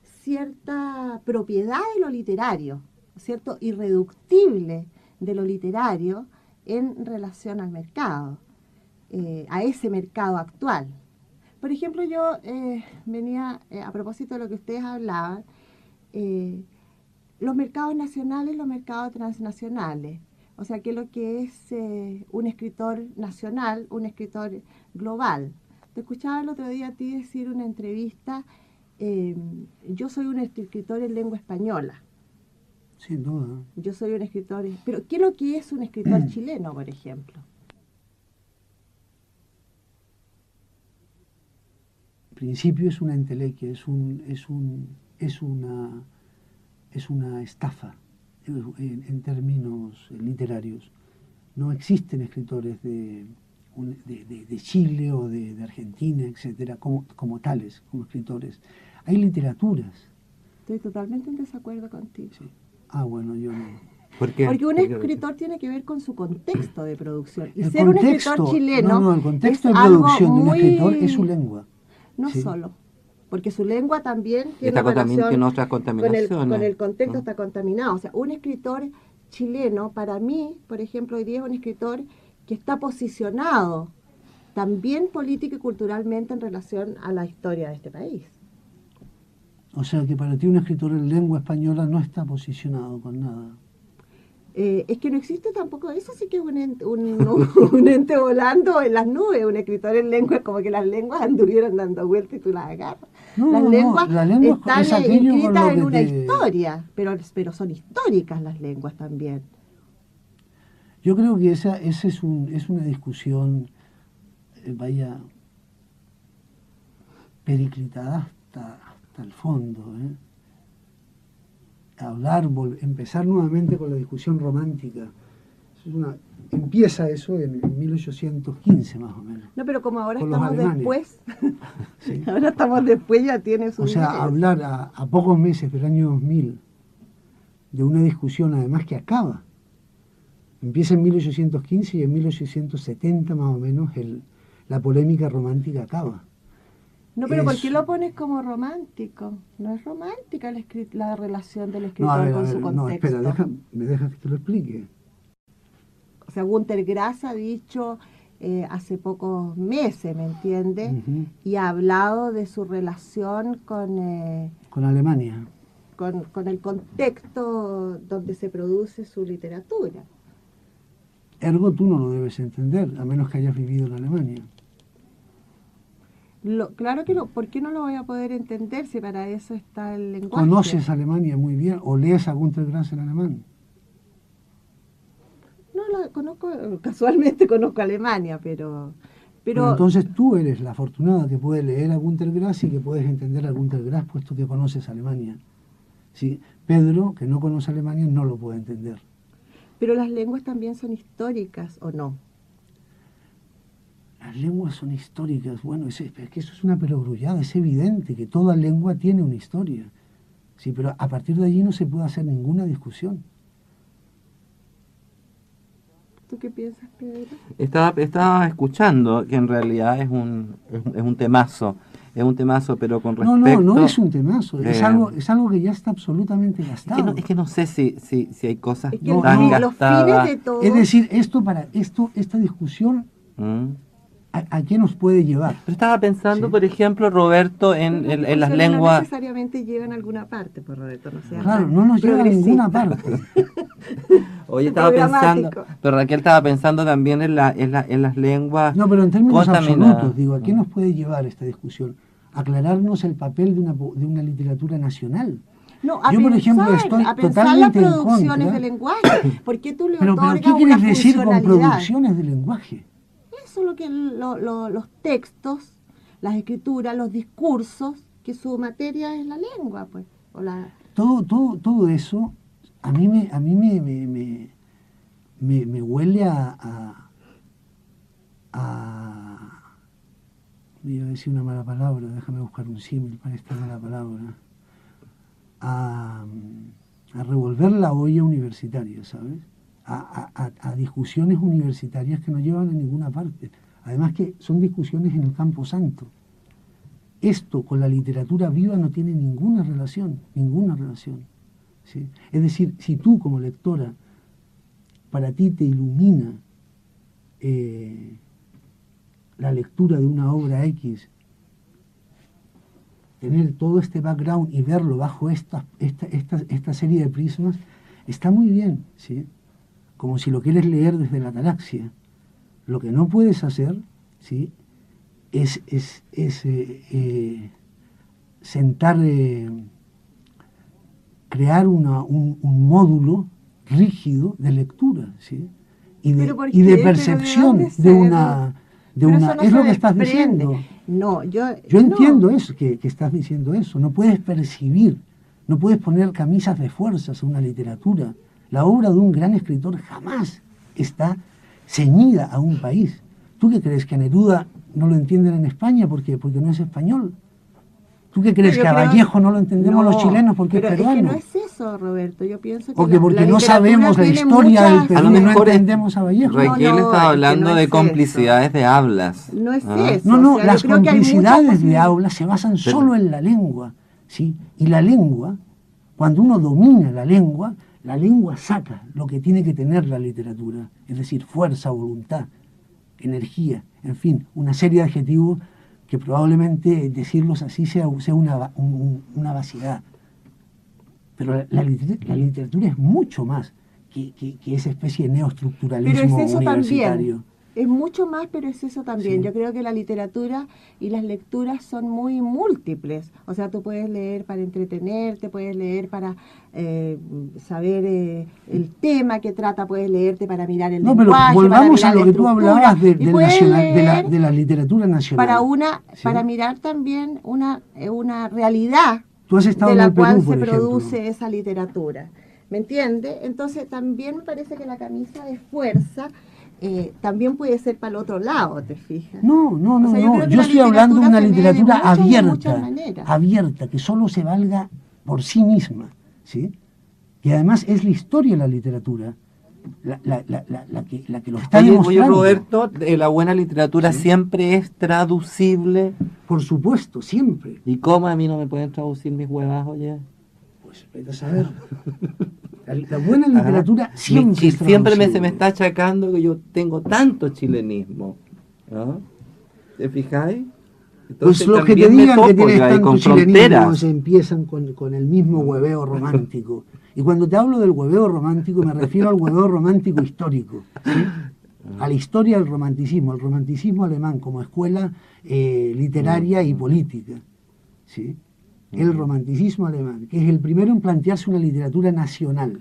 S3: cierta propiedad de lo literario, cierto irreductible de lo literario en relación al mercado, eh, a ese mercado actual. Por ejemplo, yo eh, venía, eh, a propósito de lo que ustedes hablaban, eh, los mercados nacionales, los mercados transnacionales. O sea, que lo que es eh, un escritor nacional, un escritor global. Te escuchaba el otro día a ti decir una entrevista, eh, yo soy un escritor en lengua española,
S2: Sin duda.
S3: yo soy un escritor, pero ¿qué es lo que es un escritor chileno, por ejemplo?
S2: En principio es una entelequia, es un, es un, es una, es una estafa en, en términos literarios. No existen escritores de, un- de, de- de Chile o de, de Argentina, etcétera, como, como tales, como escritores. Hay literaturas.
S3: Estoy totalmente en desacuerdo contigo.
S2: Sí. Ah, bueno, yo no.
S1: ¿Por qué?
S3: Porque un
S1: ¿Por qué?
S3: escritor tiene que ver con su contexto de producción. Y
S2: El
S3: ser un
S2: contexto,
S3: escritor chileno
S2: no, no, el contexto
S3: es
S2: de
S3: algo
S2: producción de un
S3: muy-
S2: escritor es su lengua.
S3: No
S2: Sí.
S3: solo, porque su lengua también tiene
S1: Está contamin-
S3: relación
S1: tiene otras
S3: con el,
S1: contaminaciones.
S3: con el contexto,
S1: ¿no?
S3: está contaminado. O sea, un escritor chileno, para mí, por ejemplo, hoy día es un escritor que está posicionado también política y culturalmente en relación a la historia de este país.
S2: O sea que para ti un escritor en lengua española no está posicionado con nada.
S3: Eh, es que no existe tampoco, eso sí que es un ente, un, un ente volando en las nubes, un escritor en lengua, como que las lenguas anduvieran dando vueltas y tú las agarras.
S2: No,
S3: las
S2: no,
S3: lenguas
S2: la lengua
S3: están
S2: es
S3: eh,
S2: aquello con
S3: inscritas
S2: lo
S3: en
S2: que
S3: una
S2: te-
S3: historia, pero, pero son históricas las lenguas también.
S2: Yo creo que esa, esa es, un, es una discusión, eh, vaya, periclitada hasta, hasta el fondo. ¿eh? Hablar, vol- empezar nuevamente con la discusión romántica. Es una, empieza eso en, en mil ochocientos quince más o menos.
S3: No, pero como ahora
S2: Con los
S3: estamos
S2: alemanes.
S3: después,
S2: ¿sí?
S3: ahora estamos después, ya tiene su
S2: O sea,
S3: interés.
S2: hablar a, a pocos meses del año dos mil de una discusión además que acaba. Empieza en mil ochocientos quince y en mil ochocientos setenta más o menos el, la polémica romántica acaba.
S3: No, pero ¿por
S2: es-
S3: qué lo pones como romántico? No es romántica la, escri- la relación del
S2: No,
S3: escritor
S2: a ver, a
S3: con
S2: ver,
S3: su
S2: no,
S3: contexto.
S2: espera, deja, me dejas que te lo explique.
S3: O sea, Günter Grass ha dicho eh, hace pocos meses, ¿me entiendes?
S2: Ujú.
S3: Y ha hablado de su relación con, eh,
S2: Con Alemania.
S3: con, con el contexto donde se produce su literatura.
S2: Ergo tú no lo debes entender, a menos que hayas vivido en Alemania.
S3: Lo, claro que no, ¿por qué no lo voy a poder entender si para eso está el lenguaje?
S2: Conoces Alemania muy bien o lees a Günter Grass en alemán.
S3: No la conozco, casualmente conozco Alemania, pero... pero
S2: Bueno, entonces tú eres la afortunada que puede leer a Günter Grass y que puedes entender a Günter Grass puesto que conoces Alemania. ¿Sí? Pedro, que no conoce Alemania, no lo puede entender.
S3: Pero las lenguas también son históricas, ¿o no?
S2: Las lenguas son históricas. Bueno, es, es que eso es una perogrullada. Es evidente que toda lengua tiene una historia. Sí, pero a partir de allí no se puede hacer ninguna discusión.
S3: ¿Tú qué piensas, Pedro?
S1: Estaba, estaba escuchando que en realidad es un, es, es un temazo, es un temazo, pero con
S2: No,
S1: respecto...
S2: no, no es un temazo, es,
S1: eh,
S2: algo, es algo que ya está absolutamente
S1: Es
S2: gastado.
S1: que no, es que no sé si, si, si hay cosas
S3: Es que
S2: No,
S1: tan
S2: no.
S3: los
S1: gastadas.
S3: fines de todo...
S2: Es decir, esto para esto, esta discusión,
S1: ¿Mm?
S2: ¿a, a qué nos puede llevar?
S1: Pero estaba pensando,
S2: Sí.
S1: por ejemplo, Roberto, en, en, en las
S3: no
S1: lenguas...
S3: necesariamente llevan a alguna parte, por Roberto, no sea
S2: Claro,
S3: tan
S2: no nos lleva a ninguna
S3: progresista.
S2: parte.
S1: Oye, estaba pensando,
S3: Programático.
S1: pero Raquel estaba pensando también en, la, en, la, en las lenguas
S2: No, pero en términos
S1: contaminadas.
S2: absolutos, digo, ¿a qué nos puede llevar esta discusión? Aclararnos el papel de una, de una literatura nacional.
S3: No, a
S2: Yo, por
S3: pensar,
S2: ejemplo, estoy
S3: a pensar las
S2: totalmente en
S3: producciones
S2: contra.
S3: de lenguaje. ¿Por qué tú le
S2: Pero, pero
S3: otorgas
S2: ¿qué
S3: una
S2: quieres decir con
S3: funcionalidad?
S2: producciones de lenguaje?
S3: Eso es lo que lo- lo- los textos, las escrituras, los discursos, que su materia es la lengua, pues. O la,
S2: Todo, todo, todo eso a mí me, a mí me, me, me, me- me huele a, a, a- iba a decir una mala palabra, déjame buscar un símil para esta mala palabra, a, a revolver la olla universitaria, ¿sabes? A, a- a- a discusiones universitarias que no llevan a ninguna parte. Además que son discusiones en el campo santo. Esto con la literatura viva no tiene ninguna relación, ninguna relación. ¿Sí? Es decir, si tú como lectora, para ti te ilumina eh, la lectura de una obra X, tener todo este background y verlo bajo esta, esta, esta, esta serie de prismas, está muy bien, ¿sí? Como si lo quieres leer desde la ataraxia. Lo que no puedes hacer, ¿sí? es, es, es eh, eh, sentar, eh, crear una, un, un módulo rígido de lectura, ¿sí? Y de,
S3: ¿Pero por
S2: y de
S3: qué? ¿Pero de
S2: percepción
S3: dónde
S2: de
S3: se-
S2: una... De
S3: Pero
S2: una
S3: eso no
S2: es
S3: se
S2: lo que estás
S3: desprende.
S2: diciendo.
S3: No, yo...
S2: Yo
S3: no.
S2: entiendo eso, que, que estás diciendo eso. No puedes percibir, no puedes poner camisas de fuerzas en una literatura. La obra de un gran escritor jamás está ceñida a un país. ¿Tú qué crees? ¿Que a Neruda no lo entienden en España porque, porque no es español? ¿Tú qué crees?
S3: Yo
S2: ¿Que a
S3: creo-
S2: Vallejo no lo entendemos
S3: No,
S2: los chilenos porque es
S3: pero
S2: peruano?
S3: Es que no es eso, Roberto. Yo pienso que
S2: Porque,
S3: la-
S2: porque
S3: la
S2: no
S3: literatura
S2: sabemos la
S3: tiene
S2: historia del
S3: muchas-
S2: Perú
S1: A lo
S2: y no
S1: mejor es-
S2: entendemos a Vallejo.
S1: Raquel
S3: No, no,
S1: estaba
S3: es que
S1: hablando
S3: no
S1: de
S3: es eso.
S1: complicidades de hablas.
S3: No es
S1: ¿Ah?
S3: eso.
S2: No, no,
S3: O sea, yo
S2: las
S3: creo que hay muchas
S2: complicidades de
S3: posibilidades.
S2: aula se basan solo en la lengua, ¿sí? Y la lengua, cuando uno domina la lengua, la lengua saca lo que tiene que tener la literatura, es decir, fuerza, voluntad, energía, en fin, una serie de adjetivos que probablemente decirlos así sea, sea una, va- un- una vaciedad. Pero la, la liter- la literatura es mucho más que, que- que esa especie de
S3: Pero
S2: neoestructuralismo
S3: es eso
S2: universitario.
S3: también. Es mucho más, pero es eso también.
S2: Sí.
S3: Yo creo que la literatura y las lecturas son muy múltiples. O sea, tú puedes leer para entretenerte, puedes leer para eh, saber eh, el tema que trata, puedes leerte para mirar el
S2: No, pero
S3: lenguaje,
S2: volvamos
S3: para
S2: a
S3: mirar
S2: lo
S3: la
S2: que tú
S3: estructura,
S2: hablabas de,
S3: y
S2: del
S3: puedes
S2: nacional- de, la,
S3: leer
S2: de la literatura nacional.
S3: para una
S2: ¿sí?
S3: para mirar también una, eh, una realidad
S2: Tú has estado
S3: de
S2: en
S3: la
S2: el Perú,
S3: cual
S2: por
S3: se
S2: ejemplo.
S3: produce esa literatura. ¿Me entiende? Entonces también me parece que la camisa de fuerza eh, también puede ser para el otro lado, ¿te fijas?
S2: No, no, no,
S3: O sea, yo
S2: no.
S3: creo que
S2: Yo
S3: la
S2: estoy hablando de una
S3: literatura
S2: literatura
S3: se lee de muchas y de muchas
S2: abierta,
S3: maneras.
S2: abierta, que solo se valga por sí misma, ¿sí? Que además es la historia de la literatura, la, la, la, la, la que, la que lo está
S1: Oye, oye,
S2: demostrando.
S1: Roberto, eh, la buena literatura
S2: Sí.
S1: siempre es traducible.
S2: Por supuesto, siempre.
S1: ¿Y cómo a mí no me pueden traducir mis huevas, oye?
S2: Pues vete a saber. La, la buena literatura
S1: Ajá.
S2: siempre
S1: Mi chi-
S2: es
S1: siempre me, se
S2: traducible.
S1: me está achacando que yo tengo tanto chilenismo. ¿No? ¿Te fijáis?
S2: Pues
S1: Entonces
S2: los que te
S1: también me
S2: digan que
S1: topo
S2: tienes
S1: yo ahí
S2: tanto
S1: con
S2: chilenismo
S1: fronteras.
S2: se empiezan con, con el mismo hueveo romántico. Y cuando te hablo del hueveo romántico me refiero al hueveo romántico histórico, ¿sí? A la historia del romanticismo, el romanticismo alemán como escuela eh, literaria y política, ¿sí? El romanticismo alemán, que es el primero en plantearse una literatura nacional.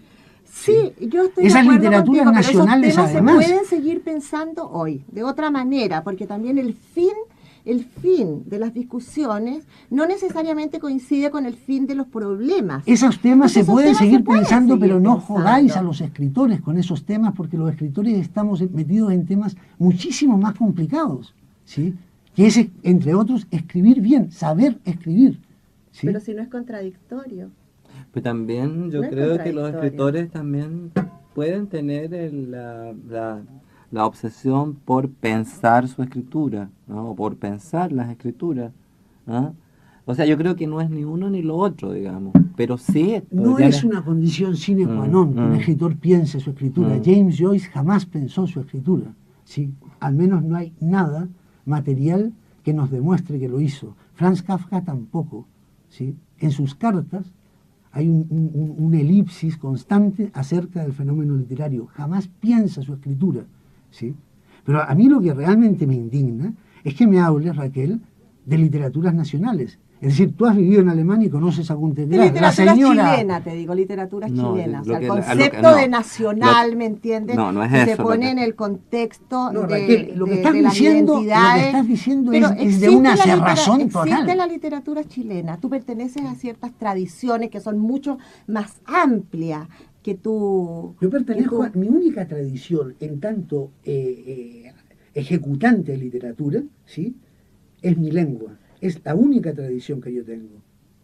S3: Sí, yo estoy
S2: Esas
S3: de acuerdo
S2: literaturas
S3: contigo,
S2: nacionales,
S3: pero esos temas
S2: además.
S3: se pueden seguir pensando hoy, de otra manera, porque también el fin, el fin de las discusiones no necesariamente coincide con el fin de los problemas.
S2: Esos temas
S3: Entonces,
S2: se
S3: esos
S2: pueden
S3: temas se
S2: seguir
S3: pueden
S2: pensando,
S3: seguir
S2: pero no
S3: pensando.
S2: jodáis a los escritores con esos temas, porque los escritores estamos metidos en temas muchísimo más complicados, ¿sí? Que es, entre otros, escribir bien, saber escribir, ¿sí?
S3: Pero si no es contradictorio.
S1: Pero también yo
S3: No es
S1: creo que los
S3: contradictorio.
S1: escritores también pueden tener el- la, la- la obsesión por pensar su escritura, ¿no? O por pensar las escrituras, ¿ah? O sea, yo creo que no es ni uno ni lo otro, digamos, pero sí
S2: No
S1: podría-
S2: es una condición sine qua
S1: Mm,
S2: non que un
S1: mm.
S2: escritor piense su escritura.
S1: Mm.
S2: James Joyce jamás pensó su escritura, ¿sí? Al menos no hay nada material que nos demuestre que lo hizo. Franz Kafka tampoco, ¿sí? En sus cartas hay un, un- un elipsis constante acerca del fenómeno literario. Jamás piensa su escritura, ¿sí? Pero a mí lo que realmente me indigna es que me hables, Raquel, de literaturas nacionales. Es decir, tú has vivido en Alemania y conoces a Günter
S3: De
S2: Grass. La
S3: literatura
S2: señora...
S3: chilena, te digo, literatura
S1: No,
S3: chilena.
S1: lo
S3: O sea, el
S1: que- a lo que-
S3: concepto
S1: no.
S3: de nacional,
S1: Lo-
S3: ¿me entiendes?
S1: no, no es
S3: que
S1: eso
S3: se
S1: lo
S3: pone
S1: que-
S3: en el contexto
S2: No,
S3: de,
S2: Raquel, lo que
S3: de-
S2: estás
S3: de las
S2: diciendo- lo que
S3: identidades.
S2: estás diciendo
S3: Pero
S2: es- es de
S3: existe
S2: una
S3: la litera-
S2: cerrazón
S3: Existe
S2: total.
S3: la literatura chilena. Tú perteneces a ciertas tradiciones que son mucho más amplias que tú.
S2: Yo
S3: que
S2: pertenezco
S3: tú-
S2: a mi única tradición en tanto eh, eh, ejecutante de literatura, ¿sí? Es mi lengua. Es la única tradición que yo tengo.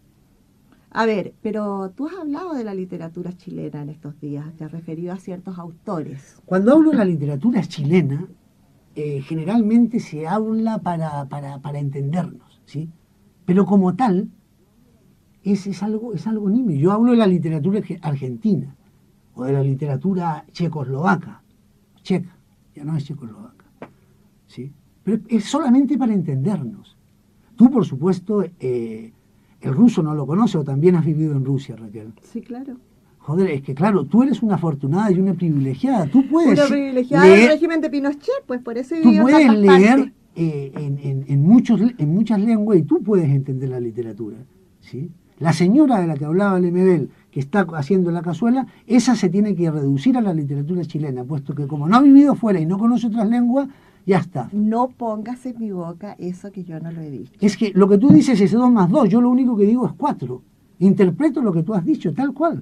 S3: A ver, pero tú has hablado de la literatura chilena en estos días, te has referido a ciertos autores.
S2: Cuando hablo de la literatura chilena, eh, generalmente se habla para, para, para entendernos, ¿sí? Pero como tal, es, es, algo, es algo nimio. Yo hablo de la literatura arge- argentina o de la literatura checoslovaca, checa, ya no es checoslovaca, ¿sí? Pero es solamente para entendernos. Tú, por supuesto, eh, el ruso no lo conoces o también has vivido en Rusia, Raquel.
S3: Sí, claro.
S2: Joder, es que claro, tú eres una afortunada y una privilegiada. Tú puedes
S3: Una privilegiada del
S2: leer,
S3: régimen de Pinochet, pues por eso he
S2: tú
S3: vivido en
S2: puedes
S3: tantas
S2: leer
S3: partes.
S2: eh, en, en- en muchos, en muchas lenguas y tú puedes entender la literatura, ¿sí? La señora de la que hablaba Lemebel, que está haciendo la cazuela, esa se tiene que reducir a la literatura chilena, puesto que como no ha vivido fuera y no conoce otras lenguas, ya está.
S3: No pongas en mi boca eso que yo no lo he dicho.
S2: Es que lo que tú dices es dos más dos, yo lo único que digo es cuatro. Interpreto lo que tú has dicho, tal cual.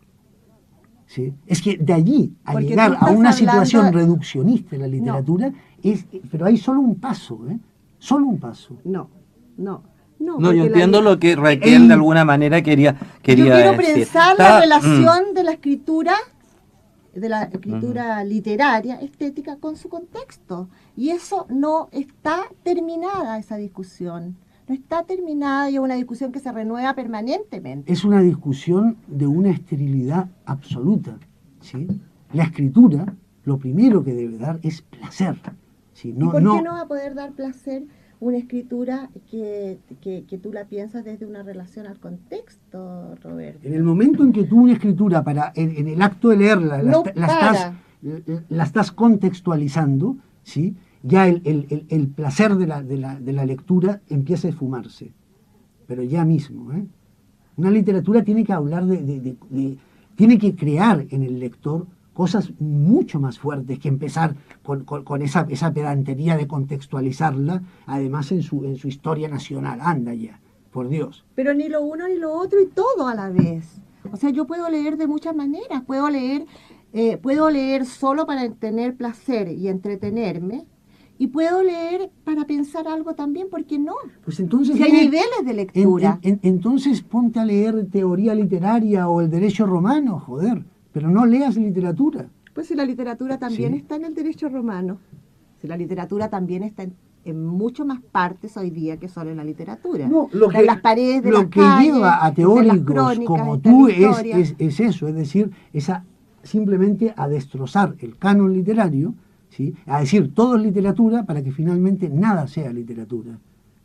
S2: ¿Sí? Es que de allí a
S3: Porque
S2: llegar
S3: tú
S2: a
S3: estás
S2: una
S3: hablando-
S2: situación reduccionista en la literatura, es, pero hay solo un paso, ¿eh? Solo un paso.
S3: No, no, no.
S1: No,
S3: porque
S1: yo
S3: la
S1: entiendo
S3: li-
S1: lo que Raquel
S2: El-
S1: de alguna manera quería, quería
S3: Yo quiero
S1: decir.
S3: pensar
S1: Estaba-
S3: la relación
S1: mm.
S3: de la escritura, de la escritura literaria, estética, con su contexto. Y eso no está terminada, esa discusión. No está terminada y es una discusión que se renueva permanentemente.
S2: Es una discusión de una esterilidad absoluta, ¿sí? La escritura, lo primero que debe dar es placer, ¿sí?
S3: ¿Y
S2: No,
S3: por
S2: no,
S3: qué no va a poder dar placer una escritura que, que, que tú la piensas desde una relación al contexto, Roberto?
S2: En el momento en que tú una escritura, para en, en el acto de leerla, la,
S3: No
S2: esta- la estás,
S3: para.
S2: la estás contextualizando, ¿sí? Ya el, el- el- el placer de la, de, la, de la lectura empieza a esfumarse, pero ya mismo. ¿eh? Una literatura tiene que hablar de, de- de- de- tiene que crear en el lector cosas mucho más fuertes que empezar con, con- con esa, esa pedantería de contextualizarla, además en su, en su historia nacional. Anda ya, por Dios.
S3: Pero ni lo uno ni lo otro y todo a la vez. O sea, yo puedo leer de muchas maneras. Puedo leer, eh, puedo leer solo para tener placer y entretenerme. Y puedo leer para pensar algo también, ¿por qué no?
S2: Pues entonces,
S3: Si hay
S2: lee-
S3: niveles de
S2: en-
S3: lectura.
S2: en- en- entonces ponte a leer teoría literaria o el derecho romano, joder, pero no leas literatura.
S3: Pues si la literatura también
S2: Sí.
S3: está en el derecho romano. Si la literatura también está en, en mucho más partes hoy día que solo en la literatura.
S2: No, lo
S3: Está
S2: que,
S3: en las paredes de
S2: lo
S3: las
S2: que
S3: calles,
S2: lleva a
S3: está en las
S2: teóricos
S3: crónicas,
S2: como
S3: está en
S2: tú
S3: la
S2: es,
S3: historia.
S2: es, es eso, es decir, esa simplemente a destrozar el canon literario, ¿sí? A decir todo es literatura para que finalmente nada sea literatura.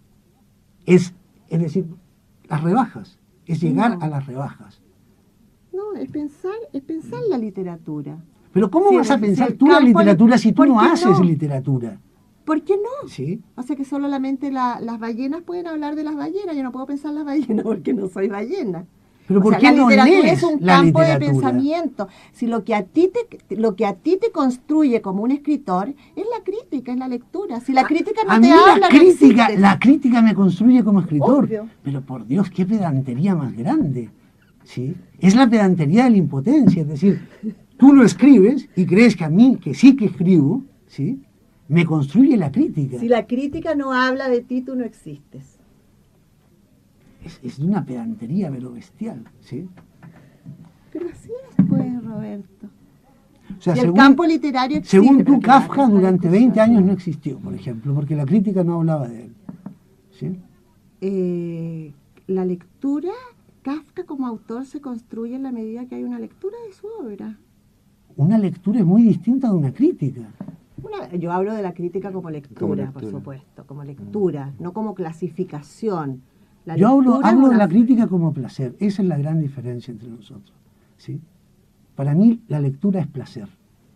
S2: Es, es decir, las rebajas, es llegar
S3: No.
S2: a las rebajas.
S3: No, es pensar, es pensar la literatura.
S2: Pero ¿cómo
S3: Sí,
S2: vas a
S3: el-
S2: pensar
S3: el
S2: tú la
S3: campo
S2: literatura
S3: li-
S2: si tú
S3: ¿por
S2: no
S3: qué
S2: haces
S3: no?
S2: literatura?
S3: ¿Por qué no?
S2: ¿Sí?
S3: O sea que solamente la- las ballenas pueden hablar de las ballenas. Yo no puedo pensar las ballenas porque no soy ballena.
S2: Pero
S3: O
S2: ¿por
S3: sea,
S2: qué
S3: la
S2: no
S3: literatura
S2: lees
S3: es un
S2: la
S3: campo de
S2: literatura?
S3: pensamiento. Si lo que a ti te, lo que a ti te construye como un escritor es la crítica, es la lectura. Si la crítica no
S2: A
S3: te
S2: mí
S3: habla,
S2: la
S3: no
S2: crítica,
S3: existes.
S2: la crítica me construye como escritor.
S3: Obvio.
S2: Pero por Dios, qué pedantería más grande. ¿Sí? Es la pedantería de la impotencia. Es decir, tú lo escribes y crees que a mí, que sí que escribo, ¿sí? Me construye la crítica.
S3: Si la crítica no habla de ti, tú no existes.
S2: Es, es de una pedantería, pero bestial. ¿Sí?
S3: Pero así es, pues, Roberto.
S2: O sea,
S3: Si el
S2: según,
S3: campo literario existe,
S2: según
S3: pero
S2: tú,
S3: que va a
S2: Kafka
S3: haber
S2: durante
S3: esta
S2: veinte
S3: discusión.
S2: años no existió, por ejemplo, porque la crítica no hablaba de él. ¿Sí?
S3: Eh, la lectura, Kafka como autor se construye en la medida que hay una lectura de su obra.
S2: Una lectura es muy distinta de una crítica.
S3: Una- yo hablo de la crítica como lectura,
S1: Como
S3: por
S1: lectura.
S3: supuesto, como lectura, no como clasificación. La
S2: Yo hablo,
S3: lectura es
S2: hablo de
S3: una-
S2: la crítica como placer. Esa es la gran diferencia entre nosotros. ¿Sí? Para mí, la lectura es placer.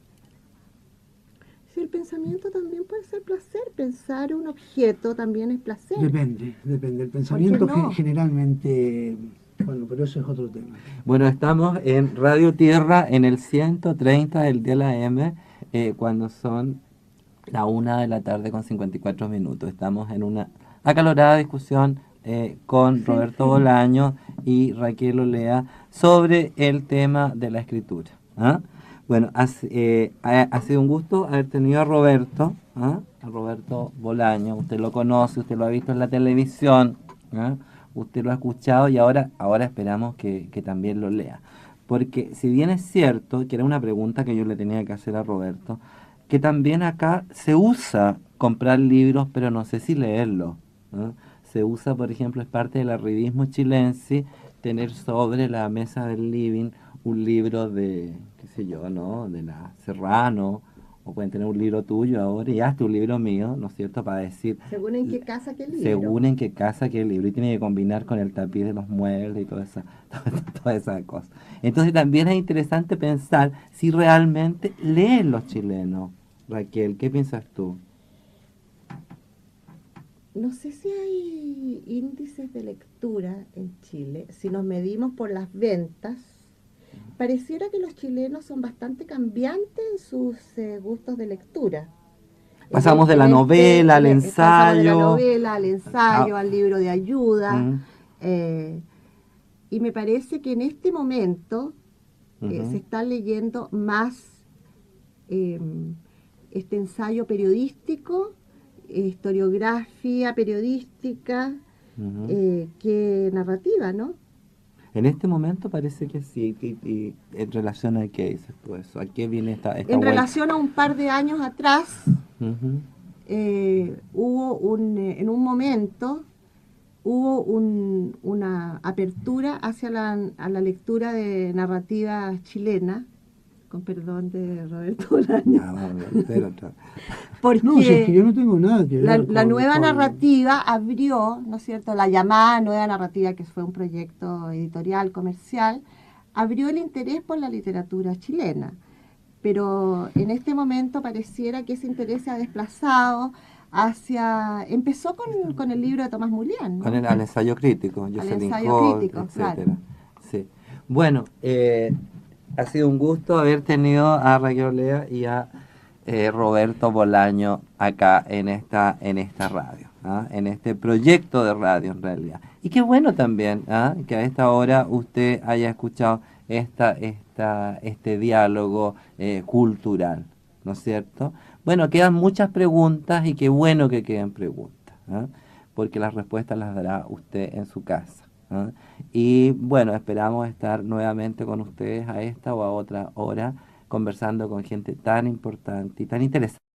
S3: Si el pensamiento también puede ser placer, pensar un objeto también es placer.
S2: Depende, depende. El pensamiento
S3: no?
S2: ge- generalmente... Bueno, pero eso es otro tema.
S1: Bueno, estamos en Radio Tierra en el ciento treinta del día de la M, eh, cuando son la una de la tarde con cincuenta y cuatro minutos. Estamos en una acalorada discusión eh, con Roberto Bolaño y Raquel Olea sobre el tema de la escritura. ¿Ah? Bueno, ha, eh, ha, ha sido un gusto haber tenido a Roberto, ¿ah? A Roberto Bolaño. Usted lo conoce, usted lo ha visto en la televisión, ¿ah? Usted lo ha escuchado y ahora, ahora esperamos que, que también lo lea. Porque si bien es cierto, que era una pregunta que yo le tenía que hacer a Roberto, que también acá se usa comprar libros, pero no sé si leerlos, ¿no? Se usa, por ejemplo, es parte del arribismo chilense, tener sobre la mesa del living un libro de, qué sé yo, ¿no? De la Serrano, o pueden tener un libro tuyo ahora, y hasta un libro mío, ¿no es cierto?, para decir,
S3: Según en qué casa, qué libro.
S1: según en qué casa, qué libro, y tiene que combinar con el tapiz de los muebles y toda esa, toda esa cosa. Entonces también es interesante pensar si realmente leen los chilenos. Raquel, ¿qué piensas tú?
S3: No sé si hay índices de lectura en Chile. Si nos medimos por las ventas, pareciera que los chilenos son bastante cambiantes en sus eh, gustos de lectura.
S1: Pasamos de
S3: En
S1: la
S3: este-
S1: novela al
S3: en- Pasamos de la
S1: ensayo.
S3: novela al ensayo,
S1: Ah.
S3: al libro de ayuda.
S1: Mm,
S3: eh, y me parece que en este momento eh,
S1: ujú.
S3: se está leyendo más eh, este ensayo periodístico, eh, historiografía periodística,
S1: Ujú.
S3: eh, que narrativa, ¿no?
S1: En este momento parece que sí. Y, y en relación a qué dices tú eso, ¿a qué viene esta, esta
S3: En
S1: vuelta?
S3: relación a un par de años atrás,
S1: Ujú.
S3: eh, hubo un, eh, en un momento, hubo un- una apertura hacia la, a la lectura de narrativa chilena, con perdón de Roberto Bolaño,
S1: Ah, vamos a ver, espera otra.
S3: porque
S2: No, si es que yo no tengo nada que ver
S3: la,
S2: con...
S3: la nueva
S2: con-
S3: narrativa abrió, ¿no es cierto?, la llamada nueva narrativa, que fue un proyecto editorial, comercial, abrió el interés por la literatura chilena. Pero en este momento pareciera que ese interés se ha desplazado hacia... Empezó con, con el libro de Tomás Mulián, ¿no?
S1: Con el al ensayo crítico, Jocelyn
S3: ensayo
S1: Holt,
S3: crítico, claro.
S1: etcétera. Sí. Bueno, eh, ha sido un gusto haber tenido a Raquel Olea y a eh, Roberto Bolaño acá en esta, en esta radio, ¿ah? En este proyecto de radio en realidad. Y qué bueno también, ¿ah? Que a esta hora usted haya escuchado esta, esta, este diálogo eh, cultural, ¿no es cierto? Bueno, quedan muchas preguntas y qué bueno que queden preguntas, ¿ah? Porque las respuestas las dará usted en su casa, ¿ah? Y bueno, esperamos estar nuevamente con ustedes a esta o a otra hora conversando con gente tan importante y tan interesante.